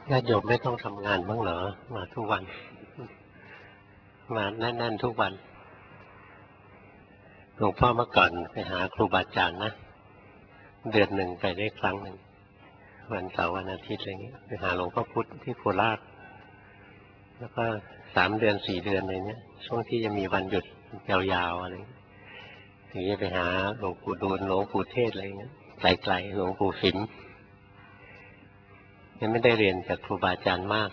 ญาติโยมไม่ต้องทำงานบ้างเหรอมาทุกวันมาแน่นๆทุกวันหลวงพ่อเมื่อก่อนไปหาครูบาอาจารย์นะเดือนหนึ่งไปได้ครั้งหนึ่งวันเสาร์วันอาทิตย์อะไรเงี้ยไปหาหลวงพ่อพุธที่โคราชแล้วก็3 เดือน4 เดือนอะไรเนี้ยช่วงที่จะมีวันหยุดยาวๆอะไรถึงจะไปหาหลวงปู่ดูลหลวงปู่เทศอะไรเงี้ยไกลๆหลวงปู่ฝิมยังไม่ได้เรียนจากครูบาอาจารย์มาก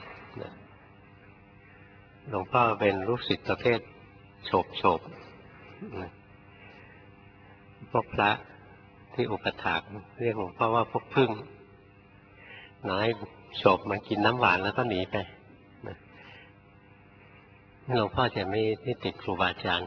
หลวงพ่อเป็นลูกศิษย์ประเภทโฉบพวกพระที่อุปถากเรียกหลวงพ่อว่าพวกพึ่งน้อยโฉบมากินน้ำหวานแล้วก็หนีไปหลวงพ่อจะไม่ติดครูบาอาจารย์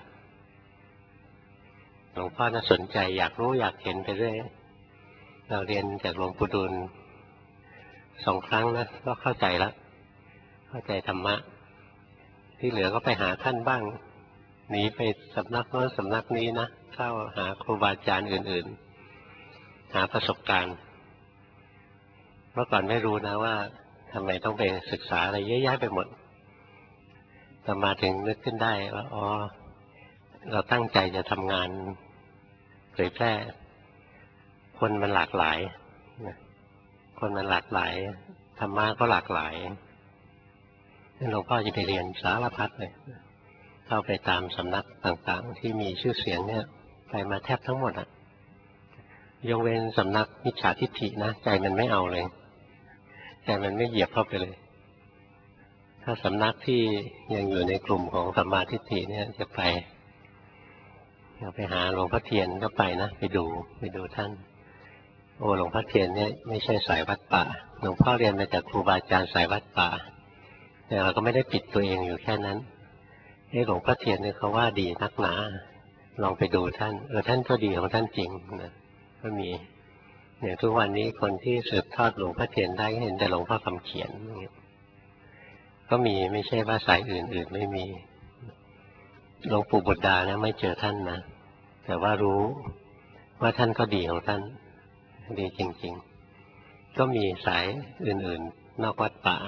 หลวงพ่อน่าสนใจอยากรู้อยากเห็นไปเรื่อยเราเรียนจากหลวงปู่ดูล2 ครั้งนะก็เข้าใจแล้วเข้าใจธรรมะที่เหลือก็ไปหาท่านบ้างหนีไปสำนักโน้นสำนักนี้นะเข้าหาครูบาอาจารย์อื่นๆหาประสบการณ์เมื่อก่อนไม่รู้นะว่าทำไมต้องไปศึกษาอะไรเยอะแยะไปหมดแต่มาถึงนึกขึ้นได้ว่าอ๋อเราตั้งใจจะทำงานเผยแพร่คนมันหลากหลายคนมันหลากหลายธรรมะก็หลากหลายหลวงพ่อจะไปเรียนสารพัดเลยเข้าไปตามสำนักต่างๆที่มีชื่อเสียงเนี่ยไปมาแทบทั้งหมดอะยกเว้นสำนักมิจฉาทิฏฐินะใจมันไม่เอาเลยใจมันไม่เหยียบเข้าไปเลยถ้าสำนักที่ยังอยู่ในกลุ่มของสัมมาทิฏฐิเนี่ยจะไปหาหลวงพ่อเทียนก็ไปนะไปดูท่านโอ้หลวงพ่อเทียนเนี่ยไม่ใช่สายวัดป่าหลวงพ่อเรียนมาจากครูบาอาจารย์สายวัดป่าแต่เราก็ไม่ได้ปิดตัวเองอยู่แค่นั้นหลวงพ่อเทียนเนี่ยเขาว่าดีนักหนาลองไปดูท่านท่านก็ดีของท่านจริงนะก็มีเนี่ยทุกวันนี้คนที่สืบทอดหลวงพ่อเทียนได้ก็เห็นแต่หลวงพ่อคำเขียนก็มีไม่ใช่ว่าสายอื่นๆไม่มีหลวงปู่บุตรดานะไม่เจอท่านนะแต่ว่ารู้ว่าท่านก็ดีของท่านดีจริงๆก็มีสายอื่นๆนอกวัดป่า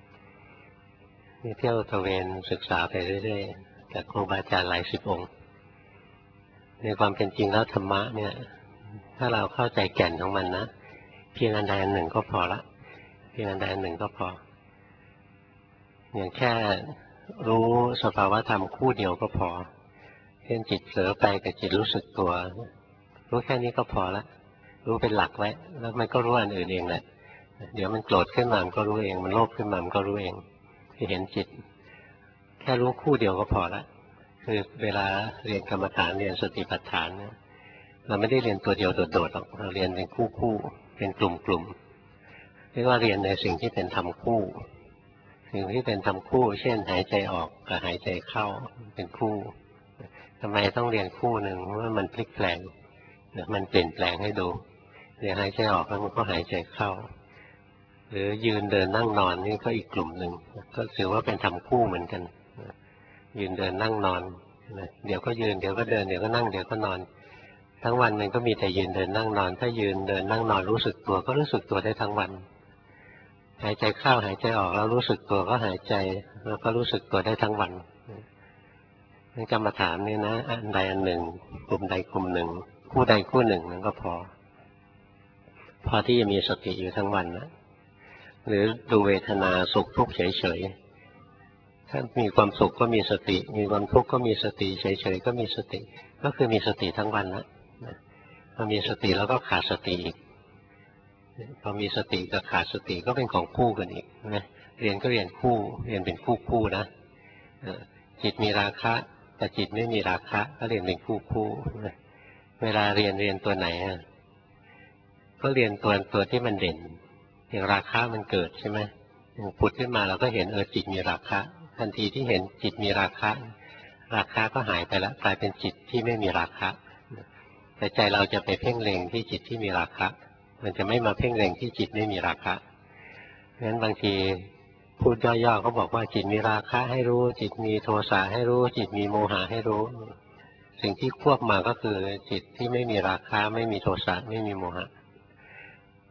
เที่ยวตระเวนศึกษาไปเรื่อยๆจากครูบาอาจารย์หลาย10 องค์ในความเป็นจริงแล้วธรรมะเนี่ยถ้าเราเข้าใจแก่นของมันนะเพียงอันใดอันหนึ่งก็พอละเพียงอันใดอันหนึ่งก็พออย่างแค่รู้สภาวะธรรมคู่เดียวก็พอเช่นจิตเผลอไปกับจิตรู้สึกตัวรู้แค่นี้ก็พอละรู้เป็นหลักไว้แล้วมันก็รู้อันอื่นเองแหละเดี๋ยวมันโกรธขึ้นมามันก็รู้เองมันโลภขึ้นมามันก็รู้เองที่เห็นจิตแค่รู้คู่เดียวก็พอละคือเวลาเรียนกรรมฐานเรียนสติปัฏฐานเนี่ยเราไม่ได้เรียนตัวเดียวโดดๆหรอกเราเรียนเป็นคู่เป็นกลุ่มเรียกว่าเรียนในสิ่งที่เป็นธรรมคู่สิ่งที่เป็นธรรมคู่เช่นหายใจออกกับหายใจเข้าเป็นคู่ทำไมต้องเรียนคู่หนึ่งเพราะว่ามันพลิกแปลงมันเปลี่ยนแปลงให้ดูเดี๋ยวหายใจออกแล้วมันก็หายใจเข้าหรือยืนเดินนั่งนอนนี่ก็อีกกลุ่มหนึ่งก็ถือว่าเป็นธรรมคู่เหมือนกันยืนเดินนั่งนอนเดี๋ยวก็ยืนเดี๋ยวก็เดินเดี๋ยวก็นั่งเดี๋ยวก็นอนทั้งวันมันก็มีแต่ยืนเดินนั่งนอนถ้ายืนเดินนั่งนอนรู้สึกตัวก็รู้สึกตัวได้ทั้งวันหายใจเข้าหายใจออกแล้วรู้สึกตัวก็หายใจแล้วก็รู้สึกตัวได้ทั้งวันนั่นกรรมฐานนี่นะอันใดอันหนึ่งกลุ่มใดกลุ่มหนึ่งคู่ใดคู่หนึ่งนั้นก็พอที่จะมีสติอยู่ทั้งวันนะหรือดูเวทนาสุขทุกข์เฉยๆถ้ามีความสุขก็มีสติมีความทุกข์ก็มีสติเฉยๆก็มีสติก็คือมีสติทั้งวันแล้วพอมีสติแล้วก็ขาดสติอีกพอมีสติกับขาดสติก็เป็นของคู่กันอีกนะเรียนก็เรียนคู่เรียนเป็นคู่นะจิตมีราคะแต่จิตไม่มีราคะก็เรียนเป็นคู่เวลาเรียนตัวไหนก็เรียนตัวที่มันเด่นอย่างราคะมันเกิดใช่ไหมผุดขึ้นมาเราก็เห็นจิตมีราคะทันทีที่เห็นจิตมีราคะก็หายไปแล้วกลายเป็นจิตที่ไม่มีราคะแต่ใจเราจะไปเพ่งเล็งที่จิตที่มีราคะมันจะไม่มาเพ่งเล็งที่จิตไม่มีราคะงั้นบางทีพูดย่อๆเขาบอกว่าจิตมีราคะให้รู้จิตมีโทสะให้รู้จิตมีโมหะให้รู้สิ่งที่ควบมาก็คือจิตที่ไม่มีราคะไม่มีโทสะไม่มีโมหะ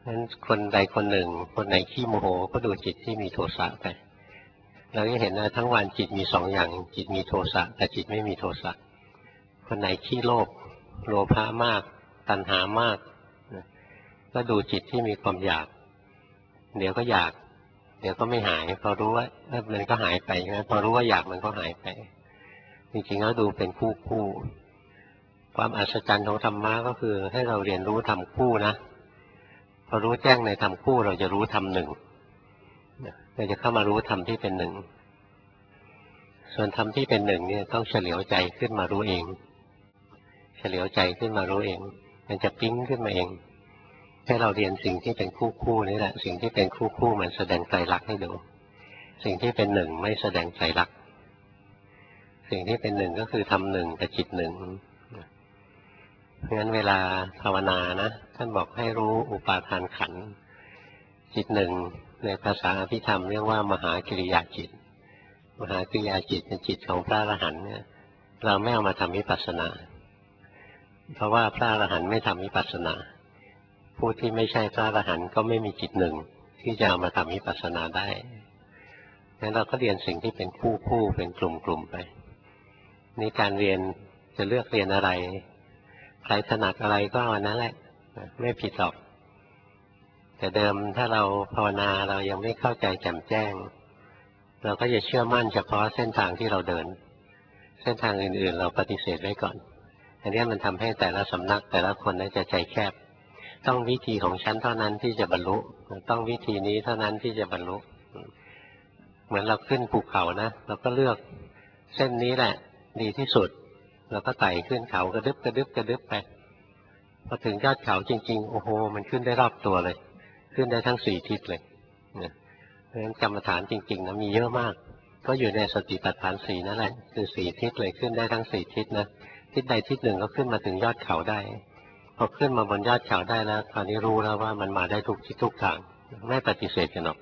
นั้นคนใดคนหนึ่งคนไหนขี้โมโหก็ดูจิตที่มีโทสะไปเราจะเห็นว่าทั้งวันจิตมีสองอย่างจิตมีโทสะแต่จิตไม่มีโทสะคนไหนขี้โลภโลภะมากตัณหามากก็ดูจิตที่มีความอยากเดี๋ยวก็อยากเดี๋ยวก็ไม่หายพอรู้ว่ามันก็หายไปนะพอรู้ว่าอยากมันก็หายไปจริงๆแล้วดูเป็นคู่ความอัศจรรย์ของธรรมะก็คือให้เราเรียนรู้ธรรมคู่นะพอรู้แจ้งในธรรมคู่เราจะรู้ธรรมหนึ่งเราจะเข้ามารู้ธรรมที่เป็นหนึ่งส่วนธรรมที่เป็นหนึ่งเนี่ยต้องเฉลียวใจขึ้นมารู้เองเฉลียวใจขึ้นมารู้เองมันจะปิ๊งขึ้นมาเองให้เราเรียนสิ่งที่เป็นคู่นี่แหละสิ่งที่เป็นคู่มันแสดงไตรลักษณ์ให้ดูสิ่งที่เป็นหนึ่งไม่แสดงไตรลักษณ์สิ่งที่เป็นหนึ่งก็คือทำหนึ่งกับจิตหนึ่งเพราะฉะนั้นเวลาภาวนานะท่านบอกให้รู้อุปาทานขันธ์จิตหนึ่งในภาษาอภิธรรมเรียกว่ามหากิริยาจิตมหากิริยาจิตเป็นจิตของพระอรหันต์เนี่ยเราไม่เอามาทำวิปัสสนาเพราะว่าพระอรหันต์ไม่ทำวิปัสสนาผู้ที่ไม่ใช่พระอรหันต์ก็ไม่มีจิตหนึ่งที่จะเอามาทำวิปัสสนาได้งั้นเราก็เรียนสิ่งที่เป็นคู่เป็นกลุ่มไปนี่การเรียนจะเลือกเรียนอะไรใครถนัดอะไรก็เอานั้นแหละไม่ผิดหรอกแต่เดิมถ้าเราภาวนาเรายังไม่เข้าใจแจ่มแจ้งเราก็จะเชื่อมั่นเฉพาะเส้นทางที่เราเดินเส้นทางอื่นๆเราปฏิเสธไว้ก่อนอันนี้มันทำให้แต่ละสำนักแต่ละคนจะใจแคบต้องวิธีของฉันเท่านั้นที่จะบรรลุต้องวิธีนี้เท่านั้นที่จะบรรลุเหมือนเราขึ้นภูเขานะเราก็เลือกเส้นนี้แหละดีที่สุดเราก็ไต่ขึ้นเขากระดึบไปพอถึงยอดเขาจริงๆโอ้โหมันขึ้นได้รอบตัวเลยขึ้นได้ทั้งสี่ทิศเลยเพราะฉะนั้นกรรมฐานจริงๆนะมีเยอะมากก็อยู่ในสติปัฏฐานสี่นั่นแหละคือสี่ทิศเลยขึ้นได้ทั้งสี่ทิศนะทิศใดทิศหนึ่งก็ขึ้นมาถึงยอดเขาได้พอขึ้นมาบนยอดเขาได้แล้วตอนนี้รู้แล้วว่ามันมาได้ทุกทิศทุกทางไม่ปฏิเสธกันหรอก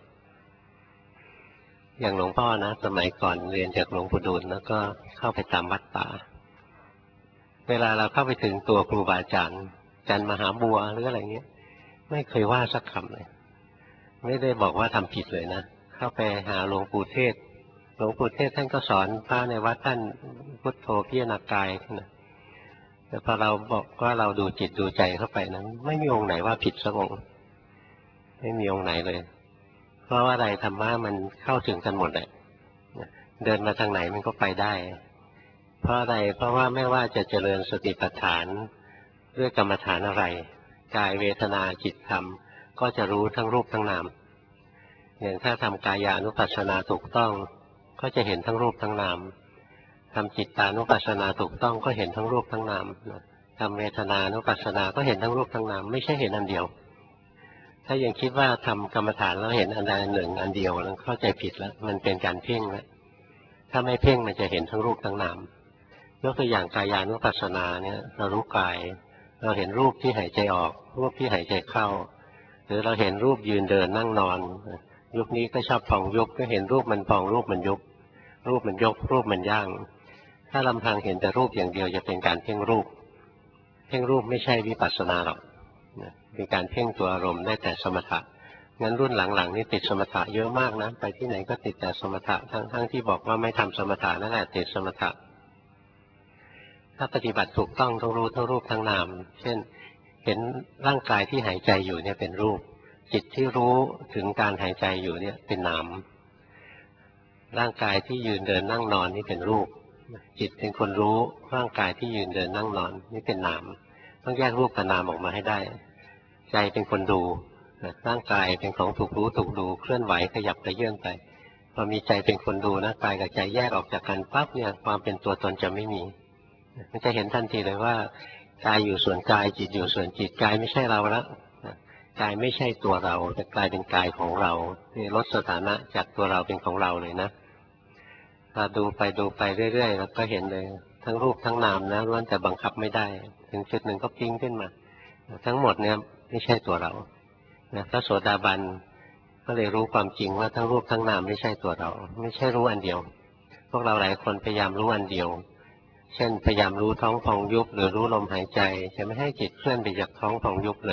อย่างหลวงพ่อนะสมัยก่อนเรียนจากหลวงปู่ดูลแล้วก็เข้าไปตามวัดป่าเวลาเราเข้าไปถึงตัวครูบาอาจารย์จันมหาบัวหรืออะไรเงี้ยไม่เคยว่าสักคำเลยไม่ได้บอกว่าทำผิดเลยนะเข้าไปหาหลวงปู่เทศหลวงปู่เทศท่านก็สอนพระในวัดท่านพุทโธพิจารณากายนะแต่พอเราบอกว่าเราดูจิตดูใจเข้าไปนั้นไม่มีองค์ไหนว่าผิดสักองค์ไม่มีองค์ไหนเลยเพราะว่าอะไรธรรมะมันเข้าถึงกันหมดเลยเดินมาทางไหนมันก็ไปได้เพราะอะไรเพราะว่าไม่ว่าจะเจริญสติปัฏฐานด้วยกรรมฐานอะไรกายเวทนาจิตธรรมก็จะรู้ทั้งรูปทั้งนามอย่างถ้าทำกายานุปัสสนาถูกต้องก็จะเห็นทั้งรูปทั้งนามทำจิตตานุปัสสนาถูกต้องก็เห็นทั้งรูปทั้งนามทำเวทนานุปัสสนาก็เห็นทั้งรูปทั้งนามไม่ใช่เห็นอันเดียวถ้ายังคิดว่าทำกรรมฐานแล้วเห็นอันใดอันหนึ่งอันเดียวแล้วเข้าใจผิดแล้วมันเป็นการเพ่งแล้วถ้าไม่เพ่งมันจะเห็นทั้งรูปทั้งนามยกตัวอย่างกายานุปัสสนาเนี่ยเรารู้กายเราเห็นรูปที่หายใจออกรูปที่หายใจเข้าหรือเราเห็นรูปยืนเดินนั่งนอนยุคนี้ก็ชอบพองยุบก็เห็นรูปมันพองรูปมันยุบรูปมันยกรูปมันย่างถ้าลำพังเห็นแต่รูปอย่างเดียวจะเป็นการเพ่งรูปเพ่งรูปไม่ใช่วิปัสสนาหรอกเป็นการเพ่งตัวอารมณ์ได้แต่สมถะงั้นรุ่นหลังๆนี่ติดสมถะเยอะมากนะไปที่ไหนก็ติดแต่สมถะทั้งที่บอกว่าไม่ทำสมถะนั่นแหละติดสมถะถ้าปฏิบัติถูกต้องต้องรู้ทั้งรูปทั้งนามเช่นเห็นร่างกายที่หายใจอยู่เนี่ยเป็นรูปจิตที่รู้ถึงการหายใจอยู่เนี่ยเป็นนามร่างกายที่ยืนเดินนั่งนอนนี่เป็นรูปจิตเป็นคนรู้ร่างกายที่ยืนเดินนั่งนอนนี่เป็นนามต้องแยกรูปกับนามออกมาให้ได้ใจเป็นคนดูร่างกายเป็นของถูกรู้ถูกดูเคลื่อนไหวขยับกระเยื่อนไปพอมีใจเป็นคนดูนะกายกับใจแยกออกจากกันปั๊บเนี่ยความเป็นตัวตนจะไม่มีมันจะเห็นทันทีเลยว่ากายอยู่ส่วนกายจิตอยู่ส่วนจิตกายไม่ใช่เราแล้วกายไม่ใช่ตัวเราแต่กลายเป็นกายของเรานี่ลดสถานะจากตัวเราเป็นของเราเลยนะถ้าดูไปเรื่อยๆแล้วก็เห็นเลยทั้งรูปทั้งนามนะล้วนแต่บังคับไม่ได้ถึงจุดหนึ่งก็ปิ้งขึ้นมาทั้งหมดเนี่ยไม่ใช่ตัวเราพระโสดาบันก็เลยรู้ความจริงว่าทั้งรูปทั้งนามไม่ใช่ตัวเราไม่ใช่รู้อันเดียวพวกเราหลายคนพยายามรู้อันเดียวเช่นพยายามรู้ท้องพองยุบหรือรู้ลมหายใจจะไม่ให้จิตเคลื่อนไปจากท้องพองยุบเลย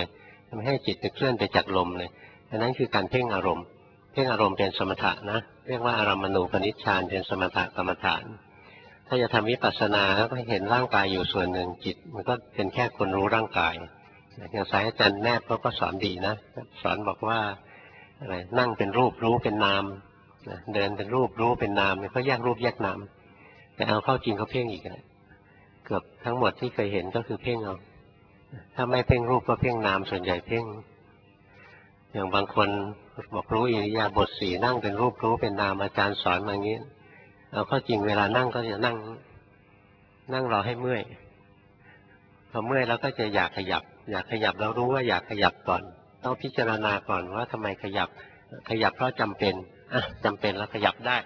ไม่ให้จิตไปเคลื่อนไปจากลมเลยอันนั้นคือการเพ่งอารมณ์เพ่งอารมณ์เป็นสมถะนะเรียกว่าอารามณูปนิชฌานเป็นสมถะกรรมฐานถ้าจะทำวิปัสสนาก็เห็นร่างกายอยู่ส่วนหนึ่งจิตมันก็เป็นแค่คนรู้ร่างกายอย่างสายอาจารย์แนบเขาก็สอนดีนะสอนบอกว่าอะไรนั่งเป็นรูปรู้เป็นนามเดินเป็นรูปรู้เป็นนามเขาแยกรูปแยกนามแต่เอาเข้าจริงเขาเพ่งอีกเกือบทั้งหมดที่เคยเห็นก็คือเพ่งเอาถ้าไม่เพ่งรูปก็เพ่งนามส่วนใหญ่เพ่งอย่างบางคนบอกรู้อิริยาบถสี่นั่งเป็นรูปรู้เป็นนามอาจารย์สอนมาอย่างนี้เอาเข้าจริงเวลานั่งก็จะนั่งรอให้เมื่อยพอเมื่อยแล้วก็จะอยากขยับแล้วรู้ว่าอยากขยับก่อนต้องพิจารณาก่อนว่าทำไมขยับเพราะจำเป็นจำเป็นแล้วขยับได้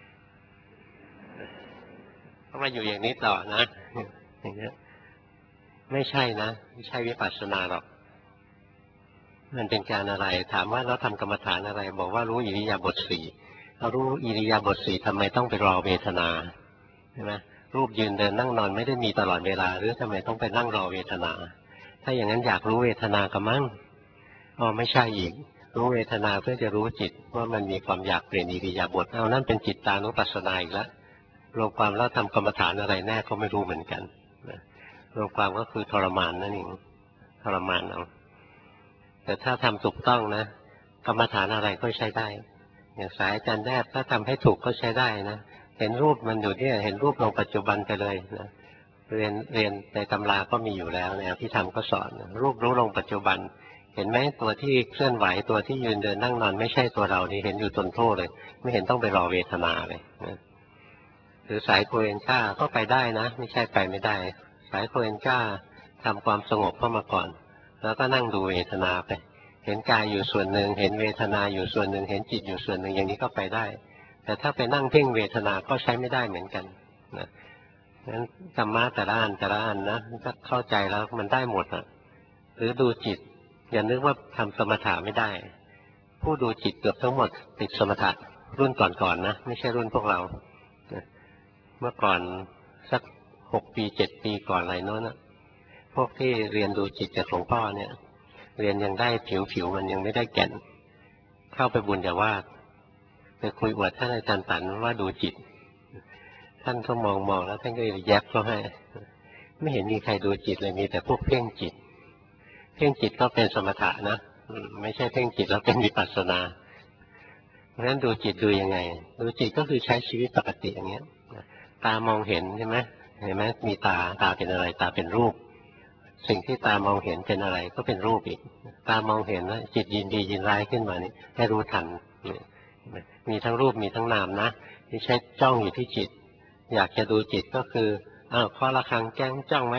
ก็มาอยู่อย่างนี้ต่อนะอย่างนี้ไม่ใช่นะไม่ใช่วิปัสสนาหรอกมันเป็นการอะไรถามว่าเราทำกรรมฐานอะไรบอกว่ารู้อิริยาบถสี่เรารู้อิริยาบถสี่ทำไมต้องไปรอเวทนาใช่ไหมรูปยืนเดินนั่งนอนไม่ได้มีตลอดเวลาหรือทำไมต้องไปนั่งรอเวทนาถ้าอย่างนั้นอยากรู้เวทนาก็มั่งไม่ใช่อีกรู้เวทนาเพื่อจะรู้จิตว่ามันมีความอยากเปลี่ยนอิริยาบถเอานั่นเป็นจิตตานุปัสสนาอีกแล้วรวมความแล้วทำกรรมฐานอะไรแน่ก็ไม่รู้เหมือนกันรวมความก็คือทรมานนั่นเองทรมานเอาแต่ถ้าทำถูกต้องนะกรรมฐานอะไรก็ใช้ได้อย่างสายอาจารย์แนบถ้าทำให้ถูกก็ใช้ได้นะเห็นรูปมันอยู่เนี่ยเห็นรูปลงปัจจุบันไปเลยนะเรียนในตำราก็มีอยู่แล้วเนี่ยที่ทำก็สอนรูปรู้ลงปัจจุบันเห็นไหมตัวที่เคลื่อนไหวตัวที่ยืนเดินนั่งนอนไม่ใช่ตัวเรานี่เห็นอยู่ทนโทษเลยไม่เห็นต้องไปรอเวทนาเลยนะหรือสายโคเอนก้าก็ไปได้นะไม่ใช่ไปไม่ได้สายโคเอนก้าทำความสงบเข้ามาก่อนแล้วก็นั่งดูเวทนาไปเห็นกายอยู่ส่วนหนึ่งเห็นเวทนาอยู่ส่วนหนึ่งเห็นจิตอยู่ส่วนหนึ่งอย่างนี้ก็ไปได้แต่ถ้าไปนั่งเพ่งเวทนาก็ใช้ไม่ได้เหมือนกันนะงั้นธรรมะแต่ละอันนะถ้าเข้าใจแล้วมันได้หมดอ่ะหรือดูจิตอย่านึกว่าทำสมถะไม่ได้ผู้ดูจิตเกือบทั้งหมดติดสมถะรุ่นก่อนนะไม่ใช่รุ่นพวกเราเมื่อก่อนสัก6 ปี7 ปีก่อนอะไรโน้นนะพวกที่เรียนดูจิตจากหลวงพ่อเนี่ยเรียนยังได้ผิวมันยังไม่ได้แก่นเข้าไปบุญญาวาสไปคุยอวดท่านอาจารย์ตันว่าดูจิตท่านก็มองแล้วท่านก็แยบก็ให้ไม่เห็นมีใครดูจิตเลยมีแต่พวกเพ่งจิตก็เป็นสมถะนะไม่ใช่เพ่งจิตแล้วเป็นวิปัสสนาเพราะฉะนั้นดูจิตดูยังไงดูจิตก็คือใช้ชีวิตปกติอย่างเงี้ยตามองเห็นใช่ไหมมีตาเป็นอะไรตาเป็นรูปสิ่งที่ตามองเห็นเป็นอะไรก็เป็นรูปอีกตามองเห็นว่าจิตยินดียินร้ายขึ้นมานี่ให้รู้ทันมีทั้งรูปมีทั้งนามนะที่ใช้จ้องอยู่ที่จิตอยากจะดูจิตก็คือพอระฆังแจ้งจ้องไหม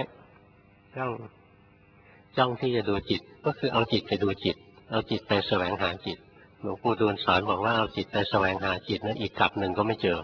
จ้องที่จะดูจิตก็คือเอาจิตไปดูจิตเอาจิตไปแสวงหาจิตหลวงปู่ดูลสอนบอกว่าเอาจิตไปแสวงหาจิตนั้นอีกกลับหนึ่งก็ไม่เจอ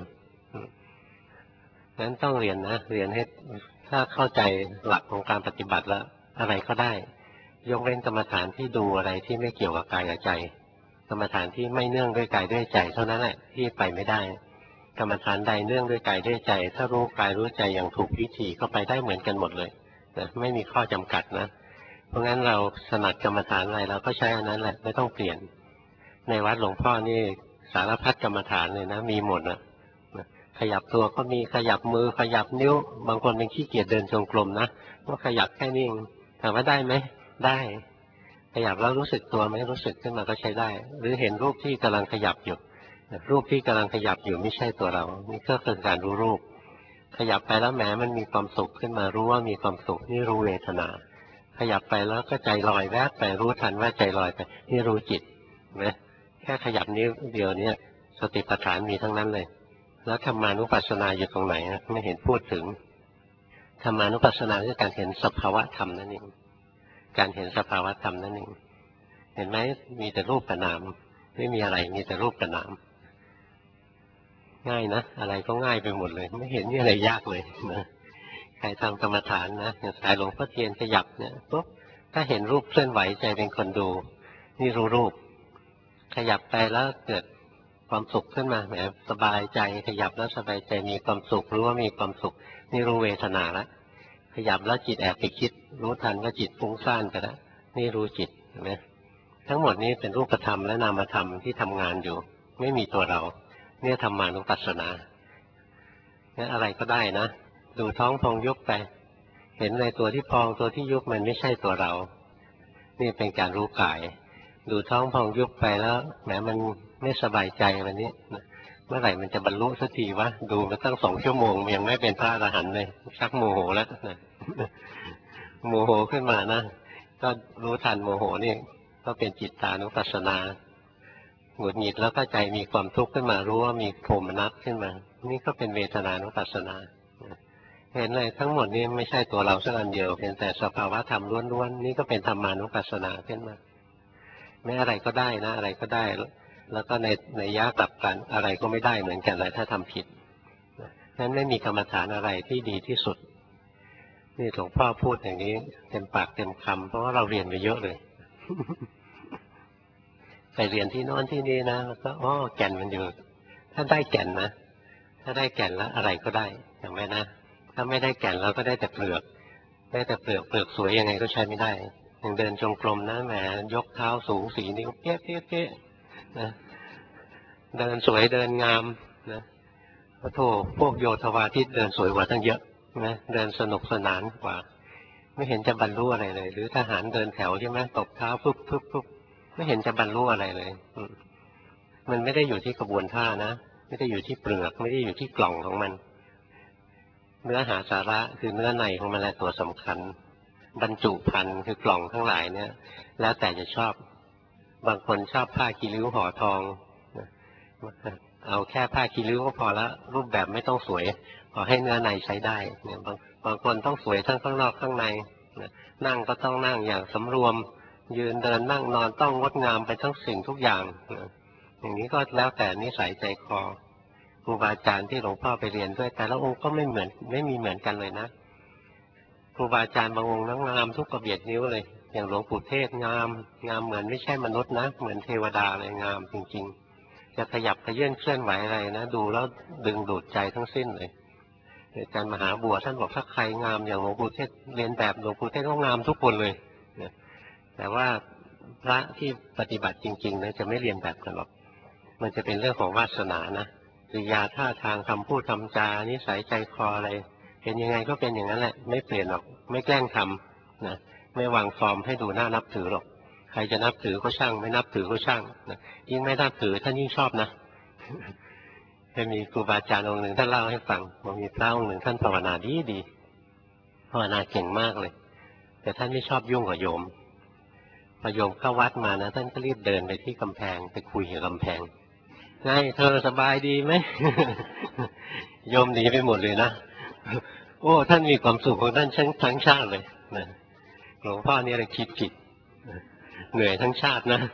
งั้นต้องเรียนนะเรียนให้ถ้าเข้าใจหลักของการปฏิบัติแล้วอะไรก็ได้ยกเว้นกรรมฐานที่ดูอะไรที่ไม่เกี่ยวกับกายกับใจกรรมฐานที่ไม่เนื่องด้วยกายด้วยใจเท่านั้นแหละที่ไปไม่ได้กรรมฐานใดเนื่องด้วยกายด้วยใจถ้ารู้กายรู้ใจอย่างถูกวิธีก็ไปได้เหมือนกันหมดเลยนะไม่มีข้อจำกัดนะเพราะงั้นเราถนัดกรรมฐานอะไรเราก็ใช้อันนั้นแหละไม่ต้องเปลี่ยนในวัดหลวงพ่อนี่สารพัดกรรมฐานเลยนะมีหมดนะขยับตัวก็มีขยับมือขยับนิ้วบางคนเป็นขี้เกียจเดินจงกรมนะว่าขยับแค่นี้ถามว่าได้ไหมได้ขยับแล้วรู้สึกตัวไหมรู้สึกขึ้นมาก็ใช้ได้หรือเห็นรูปที่กำลังขยับอยู่รูปที่กำลังขยับอยู่ไม่ใช่ตัวเรานี่ก็คือการรู้รูปขยับไปแล้วแหมมันมีความสุขขึ้นมารู้ว่ามีความสุขนี่รู้เวทนาขยับไปแล้วก็ใจลอยแวบไปรู้ทันว่าใจลอยไปนี่รู้จิตนะแค่ขยับนิ้วเดียวเนี่ยสติปัฏฐานมีทั้งนั้นเลยแล้วธรรมานุปัสสนาอยู่ตรงไหนไม่เห็นพูดถึงธรรมานุปัสสนาคือการเห็นสภาวะธรรมนั่นเองการเห็นสภาวะธรรมนั่นเองเห็นไหมมีแต่รูปกับนามไม่มีอะไรมีแต่รูปกับนามง่ายนะอะไรก็ง่ายไปหมดเลยไม่เห็นมีอะไรยากเลยนะใครทำกรรมฐานนะอย่างสายหลวงพ่อเทียนขยับเนี่ยปุ๊บถ้าเห็นรูปเคลื่อนไหวใจเป็นคนดูนี่รู้รูปขยับไปแล้วเกิดความสุขขึ้นมาแหมสบายใจขยับแล้วสบายใจมีความสุขรู้ว่ามีความสุขนี่รู้เวทนาละขยับแล้วจิตแอบไปคิดรู้ทันว่าจิตฟุ้งซ่านไปแล้วนี่รู้จิตเห็นไหมทั้งหมดนี้เป็นรูปธรรมและนามธรรมที่ทำงานอยู่ไม่มีตัวเราเนี่ยธรรมานุปัสสนาเนี่ยอะไรก็ได้นะดูท้องพองยุบไปเห็นในตัวที่พองตัวที่ยุบมันไม่ใช่ตัวเรานี่เป็นการรู้กายดูท้องพองยุบไปแล้วแหมมันไม่สบายใจวันนี้เมื่อไหร่มันจะบรรลุสักทีวะดูมาตั้ง2 ชั่วโมงยังไม่เป็นพระอรหันต์เลยชักโมโหแล้วนะโมโหขึ้นมานะก็รู้ทันโมโหนี่ก็เป็นจิตตานุปัสสนาหงุดหงิดแล้วก็ใจมีความทุกข์ขึ้นมารู้ว่ามีโทมนัสขึ้นมานี่ก็เป็นเวทนานุปัสสนาเห็นเลยทั้งหมดนี้ไม่ใช่ตัวเราสักอันเดียวเป็นแต่สภาวะธรรมล้วนๆนี่ก็เป็นธรรมานุปัสสนาขึ้นมาไม่อะไรก็ได้นะอะไรก็ได้แล้วก็ในยะกลับกันอะไรก็ไม่ได้เหมือนกันเลยถ้าทำผิดนั้นไม่มีกรรมฐานอะไรที่ดีที่สุดนี่หลวงพ่อพูดอย่างนี้เต็มปากเต็มคำเพราะว่าเราเรียนไปเยอะเลยไปเรียนที่โน้นที่นี่นะแล้วก็แก่นมันอยู่ถ้าได้แก่นนะถ้าได้แก่นแล้วอะไรก็ได้จำไว้นะถ้าไม่ได้แก่นเราก็ได้แต่เปลือกได้แต่เปลือกสวยยังไงก็ใช้ไม่ได้อย่างเดินจงกรมนะแหมยกเท้าสูง4 นิ้วเป๊ะนะเดินสวยเดินงามนะพระโธพวกโยธวาทิตเดินสวยกว่าตั้งเยอะนะเดินสนุกสนานกว่าไม่เห็นจะบรรลุอะไรเลยหรือทหารเดินแถวใช่ไหมตบเท้าปุ๊บไม่เห็นจะบรรลุอะไรเลยมันไม่ได้อยู่ที่กระบวนท่านะไม่ได้อยู่ที่เปลือกไม่ได้อยู่ที่กล่องของมันเนื้อหาสาระคือเนื้อในของมันแหละตัวสำคัญบรรจุภัณฑ์คือกล่องทั้งหลายเนี่ยแล้วแต่จะชอบบางคนชอบผ้าคีริ้วห่อทองเอาแค่ผ้าคีริ้วก็พอละรูปแบบไม่ต้องสวยขอให้เนื้อในใช้ได้เนี่ยบางคนต้องสวยทั้งข้างนอกข้างในนั่งก็ต้องนั่งอย่างสำรวมยืนเดินนั่งนอนต้องงดงามไปทั้งสิ่งทุกอย่างอย่างนี้ก็แล้วแต่นิสัยใจคอครูบาอาจารย์ที่หลวงพ่อไปเรียนด้วยแต่ละองค์ก็ไม่มีเหมือนกันเลยนะครูบาอาจารย์บางองค์งามทุกกระเบียดนิ้วเลยอย่างหลวงปู่เทศงามเหมือนไม่ใช่มนุษย์นะเหมือนเทวดาเลยงามจริงๆจะขยับขยื่นเคลื่อนไหวอะไรนะดูแล้วดึงดูดใจทั้งสิ้นเลยอาจารย์มหาบัวท่านบอกถ้าใครงามอย่างหลวงปู่เทศเรียนแบบหลวงปู่เทศก็งามทุกคนเลยแต่ว่าพระที่ปฏิบัติจริงๆนะจะไม่เรียนแบบกันหรอกมันจะเป็นเรื่องของวาสนานะกิริยาท่าทางคำพูดคำจานิสัยใจคออะไรเป็นยังไงก็เป็นอย่างนั้นแหละไม่เปลี่ยนหรอกไม่แกล้งทำนะไม่วางฟอร์มให้ดูน่านับถือหรอกใครจะนับถือก็ช่างไม่นับถือก็ช่างนะยิ่งไม่นับถือท่านยิ่งชอบนะจะมีครูบาอาจารย์องค์หนึ่งท่านเล่าให้ฟังว่ามีพระองค์หนึ่งท่านภาวนาดีภาวนาเก่งมากเลยแต่ท่านไม่ชอบยุ่งกับโยมพอโยมเข้าวัดมานะท่านก็รีบเดินไปที่กำแพงไปคุยกับกำแพงไงเธอสบายดีไหม โยมหนีไปหมดเลยนะโอ้ท่านมีความสุขของท่านทั้งชาติเลยนะหลวงพ่อนี่เลยคิดผิดเหนื่อยทั้งชาตินะ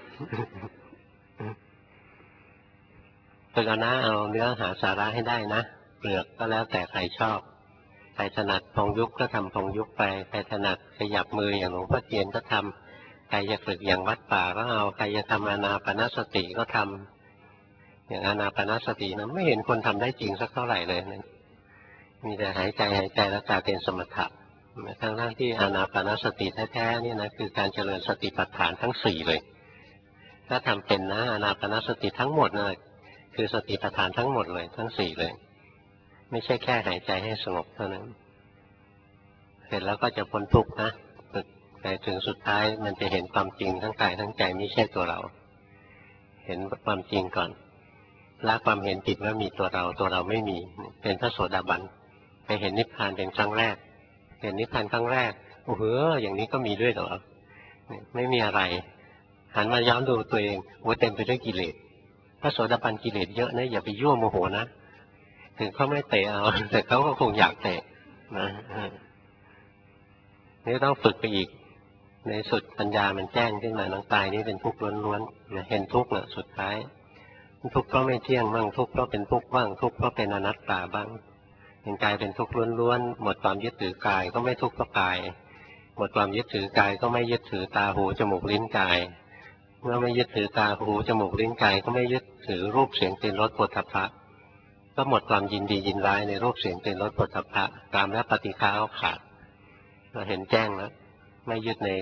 ฝึกเอานะเอาเนื้อหาสาระให้ได้นะเปลือกก็แล้วแต่ใครชอบใครถนัดพองยุบก็ทำพองยุบไปใครถนัดขยับมืออย่างหลวงพ่อเทียนก็ทำใครจะฝึกอย่างวัดป่าก็เอาใครจะทำอานาปานสติก็ทำอย่างอานาปานสตินะไม่เห็นคนทำได้จริงสักเท่าไหร่เลยนะมีแต่หายใจแล้วกลายเป็นสมถะทั้งที่อานาปานสติแท้ๆนี่นะคือการเจริญสติปัฏฐานทั้ง4เลยถ้าทำเป็นนะอานาปานสติทั้งหมดนะคือสติปัฏฐานทั้งหมดเลยทั้ง4เลยไม่ใช่แค่หายใจให้สงบเท่านั้นเสร็จแล้วก็จะพ้นทุกข์นะฝึกไปถึงสุดท้ายมันจะเห็นความจริงทั้งกายทั้งใจไม่ใช่ตัวเราเห็นความจริงก่อนละความเห็นผิดว่ามีตัวเราไม่มีเป็นพระโสดาบันไปเห็นนิพพานเป็นครั้งแรกเห็นนิพพานครั้งแรกโอ้โหอย่างนี้ก็มีด้วยเหรอไม่มีอะไรหันมาย้อนดูตัวเองโอ้เต็มไปด้วยกิเลสพระโสดาบันกิเลสเยอะนะอย่าไปยั่วโมโหนะถึงเขาไม่เตะเอาแต่เขาก็คงอยากเตะนะนี่ต้องฝึกไปอีกในสุดปัญญามันแจ้งขึ้นมาน้องตายนี่เป็นทุกข์ล้วนๆเห็นทุกข์น่ะสุดท้ายทุกข์เพราะไม่เที่ยงบ้างทุกข์เพราะเป็นทุกข์บ้างทุกข์เพราะเป็นอนัตตาบ้างเห็นกายเป็นทุกข์ล้วนๆหมดความยึดถือกายก็ไม่ทุกข์เพราะกายหมดความยึดถือกายก็ไม่ยึดถือตาหูจมูกลิ้นกายเมื่อไม่ยึดถือตาหูจมูกลิ้นกายก็ไม่ยึดถือรูปเสียงกลิ่นรสโผฏฐัพพะก็หมดความยินดียินร้ายในรูปเสียงกลิ่นรสโผฏฐัพพะกามและปฏิฆาเอาขาดเราเห็นแจ้งแล้วไม่ยึดใน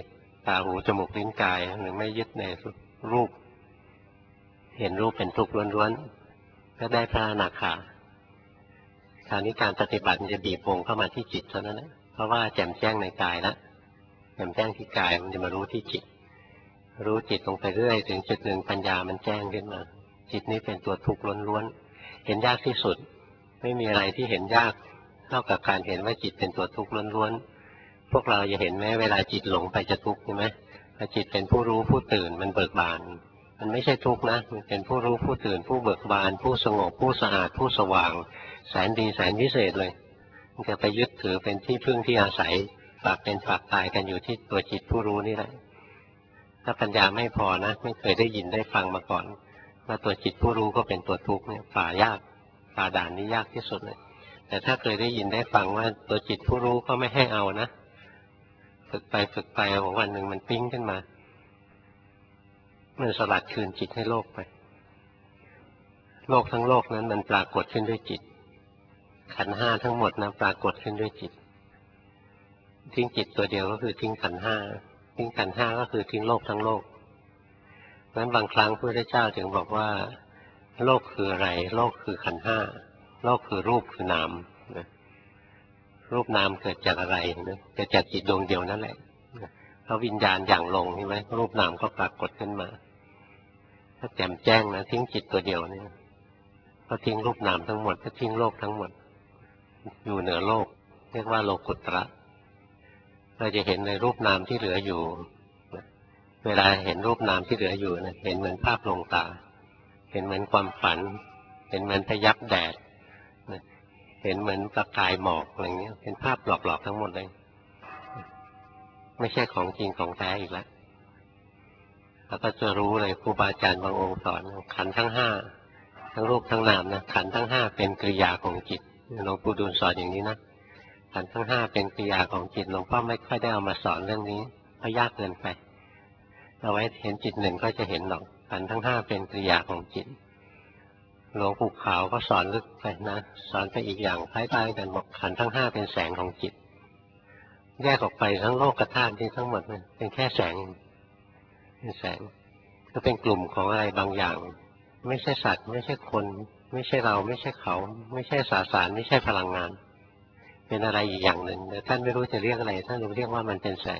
ตาหูจมูกลิ้นกายหรือไม่ยึดในรูปเห็นรูปเป็นทุกข์ล้วนๆก็ได้พระอนาคาคราวนี้การปฏิบัติมันจะบีบวงเข้ามาที่จิตเท่านั้นนะเพราะว่าแจ่มแจ้งในกายแล้วแจ่มแจ้งที่กายมันจะมารู้ที่จิตรู้จิตลงไปเรื่อยถึงจุดหนึ่งปัญญามันแจ้งขึ้นมาจิตนี้เป็นตัวทุกข์ล้วนๆเห็นยากที่สุดไม่มีอะไรที่เห็นยากเท่ากับการเห็นว่าจิตเป็นตัวทุกข์ล้วนๆพวกเราจะเห็นไหมเวลาจิตหลงไปจะทุกข์ใช่ไหมถ้าจิตเป็นผู้รู้ผู้ตื่นมันเบิกบานมันไม่ใช่ทุกข์นะมันเป็นผู้รู้ผู้ตื่นผู้เบิกบานผู้สงบผู้สะอาดผู้สว่างแสนดีแสนวิเศษเลยมันจะไปยึดถือเป็นที่พึ่งที่อาศัยฝากเป็นฝากตายกันอยู่ที่ตัวจิตผู้รู้นี่แหละถ้าปัญญาไม่พอนะไม่เคยได้ยินได้ฟังมาก่อนว่าตัวจิตผู้รู้ก็เป็นตัวทุกข์เนี่ยฝ่ายากฝ่าด่านนี้ยากที่สุดเลยแต่ถ้าเคยได้ยินได้ฟังว่าตัวจิตผู้รู้ก็ไม่ให้เอานะฝึกไปวันหนึ่งมันปิ้งขึ้นมามันสลัดคืนจิตให้โลกไปโลกทั้งโลกนั้นมันปรากฏขึ้นด้วยจิตขันธ์ห้าทั้งหมดนะปรากฏขึ้นด้วยจิตทิ้งจิตตัวเดียวก็คือทิ้งขันธ์ห้าทิ้งขันธ์ห้าก็คือทิ้งโลกทั้งโลกนั้นบางครั้งพระพุทธเจ้าจึงบอกว่าโลกคืออะไรโลกคือขันธ์ห้าโลกคือรูปคือนามรูปนามเกิดจากอะไรเกิดจากจิตดวงเดียวนั่นแหละเพราะวิญญาณอย่างลงใช่ไหมรูปนามก็ปรากฏขึ้นมาถ้าแจ่มแจ้งนะทิ้งจิตตัวเดียวเนี่ยก็ทิ้งรูปนามทั้งหมดก็ทิ้งโลกทั้งหมดอยู่เหนือโลกเรียกว่าโลกุตระเราจะเห็นในรูปนามที่เหลืออยู่เวลาเห็นรูปนามที่เหลืออยู่นะเห็นเหมือนภาพลวงตาเห็นเหมือนความฝันเห็นเหมือนพยับแดดเห็นเหมือนประกายหมอกอะไรเงี้ยเป็นภาพหลอกๆทั้งหมดเลยไม่ใช่ของจริงของแท้อีกแล้วเราก็จะรู้เลยครูบาอาจารย์บางองค์สอนขันธ์ทั้งห้าทั้งรูปทั้งนามนะขันธ์ทั้งห้าเป็นกริยาของจิตหลวงปู่ดูลสอนอย่างนี้นะขันธ์ทั้งห้าเป็นกริยาของจิตหลวงพ่อไม่ค่อยได้เอามาสอนเรื่องนี้เพราะยากเกินไปเอาไว้เห็นจิตหนึ่งก็จะเห็นหรอกขันธ์ทั้งห้าเป็นกริยาของจิตหลวงปู่ขาวก็สอนลึกไปนะสอนไปอีกอย่างคล้ายๆกันบอกขันธ์ทั้งห้าเป็นแสงของจิตแยกออกไปทั้งโลกธาตุที่ทั้งหมดเป็นแค่แสงเป็นแสงก็เป็นกลุ่มของอะไรบางอย่างไม่ใช่สัตว์ไม่ใช่คนไม่ใช่เราไม่ใช่เขาไม่ใช่สสารไม่ใช่พลังงานเป็นอะไรอีกอย่างหนึ่งแต่ท่านไม่รู้จะเรียกอะไรท่านเรียกว่ามันเป็นแสง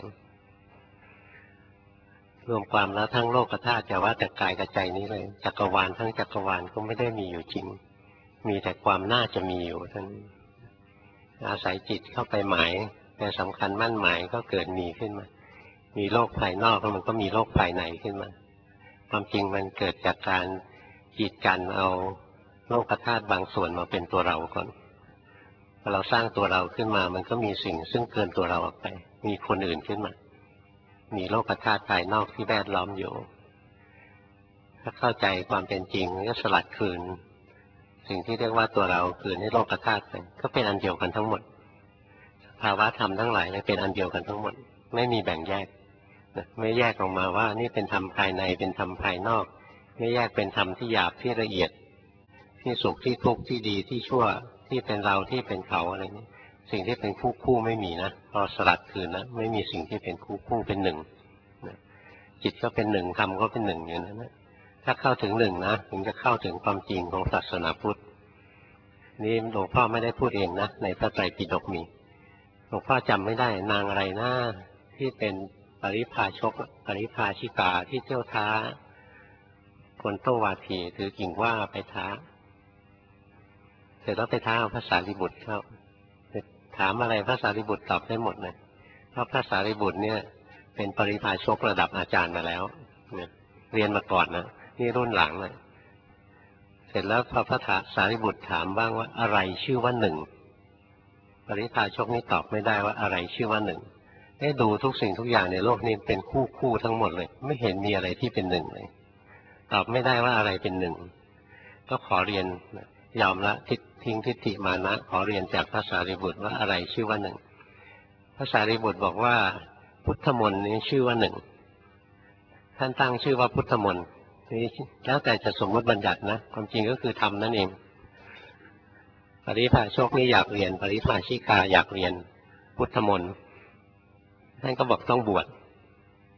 รวมความแล้วทั้งโลกธาตุจะว่าแต่กายกับใจนี้เลยจักรวาลทั้งจักรวาลก็ไม่ได้มีอยู่จริงมีแต่ความน่าจะมีอยู่ท่านอาศัยจิตเข้าไปหมายแต่สำคัญมั่นหมายก็เกิดมีขึ้นมามีโลกภายนอกแล้วมันก็มีโลกภายในขึ้นมาความจริงมันเกิดจากการกีดกันเอาโลกธาตุบางส่วนมาเป็นตัวเราก่อนพอเราสร้างตัวเราขึ้นมามันก็มีสิ่งซึ่งเกินตัวเราออกไปมีคนอื่นขึ้นมามีโลกธาตุภายนอกที่แวดล้อมอยู่ถ้าเข้าใจความเป็นจริงก็สลัดคืนสิ่งที่เรียกว่าตัวเราคืนให้โลกธาตุไปก็เป็นอันเดียวกันทั้งหมดภาวะธรรมทั้งหลายเป็นอันเดียวกันทั้งหมดไม่มีแบ่งแยกไม่แยกออกมาว่านี่เป็นธรรมภายในเป็นธรรมภายนอกไม่แยกเป็นธรรมที่หยาบที่ละเอียดที่สุขที่ทุกข์ที่ดีที่ชั่วที่เป็นเราที่เป็นเขาอะไรนี้สิ่งที่เป็นคู่ไม่มีนะพอสลัดคืนนะไม่มีสิ่งที่เป็นคู่เป็นหนึ่งจิตก็เป็นหนึ่งธรรมก็เป็นหนึ่งอย่างนั้นนะถ้าเข้าถึงหนึ่งนะถึงจะเข้าถึงความจริงของศาสนาพุทธนี่หลวงพ่อไม่ได้พูดเองนะในพระไตรปิฎกมีหลวงพ่อจำไม่ได้นางอะไรนะที่เป็นปริพาชกปริพาชิกาที่เที่ยวท้าคนโตวาทีถือกิ่งว่าไปท้าเสร็จแล้วไปท้าพระสารีบุตรเข้าถามอะไรพระสารีบุตรตอบได้หมดเลยเพราะพระสารีบุตรเนี่ยเป็นปริพาชกระดับอาจารย์มาแล้วเนี่ยเรียนมาก่อนนะนี่รุ่นหลังเลยเสร็จแล้วพระสารีบุตรถามบ้างว่าอะไรชื่อว่าหนึ่งปริพาชกนี่ตอบไม่ได้ว่าอะไรชื่อว่าหนึ่งให้ดูทุกสิ่งทุกอย่างในโลกนี้เป็นคู่ทั้งหมดเลยไม่เห็นมีอะไรที่เป็นหนึ่งเลยตอบไม่ได้ว่าอะไรเป็นหนึ่งก็ขอเรียนยอมละทิ้งทิฏฐิมานะขอเรียนจากพระสารีบุตรว่าอะไรชื่อว่าหนึ่งพระสารีบุตรบอกว่าพุทธมนต์นี้ชื่อว่าหนึ่งท่านตั้งชื่อว่าพุทธมนต์นี่แล้วแต่จะสมมติบัญญัตินะความจริงก็คือธรรมนั่นเองปริพาชกนี่อยากเรียนปริพาชิกาอยากเรียนพุทธมนต์ท่านก็บอกต้องบวช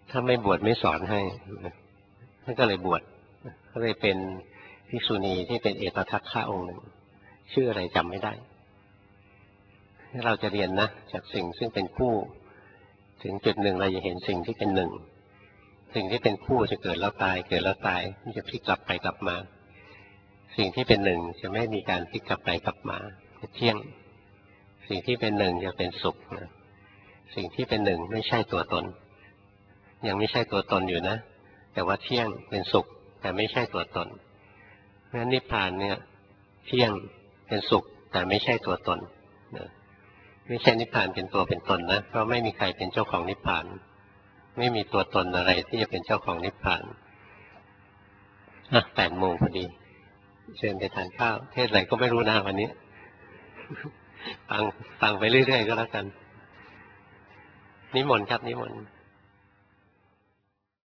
ถ้าไม่บวชไม่สอนให้ท่านก็เลยบวชก็เลยเป็นภิกษุณีที่เป็นเอตทัคคะองค์หนึ่งชื่ออะไรจำไม่ได้เราจะเรียนนะจากสิ่งซึ่งเป็นคู่ถึงจุดหนึ่งเราจะเห็นสิ่งที่เป็นหนึ่งสิ่งที่เป็นคู่จะเกิดแล้วตายเกิดแล้วตายมันจะพลิกกลับไปกลับมาสิ่งที่เป็นหนึ่งจะไม่มีการพลิกกลับไปกลับมาเที่ยงสิ่งที่เป็นหนึ่งจะเป็นสุขนะสิ่งที่เป็นหนึ่งไม่ใช่ตัวตนยังไม่ใช่ตัวตนอยู่นะแต่ว่าเที่ยงเป็นสุขแต่ไม่ใช่ตัวตนเพราะฉะนั้นนิพพานเนี่ยเที่ยงเป็นสุขแต่ไม่ใช่ตัวตนนะไม่ใช่นิพพานเป็นตัวเป็นตนนะเพราะไม่มีใครเป็นเจ้าของนิพพานไม่มีตัวตนอะไรที่จะเป็นเจ้าของนิพพาน8 โมงพอดีเชิญไปทานข้าวเทศอะไรก็ไม่รู้นะวันนี้ฟังไปเรื่อยๆก็แล้วกันนิมนต์ครับนิมนต์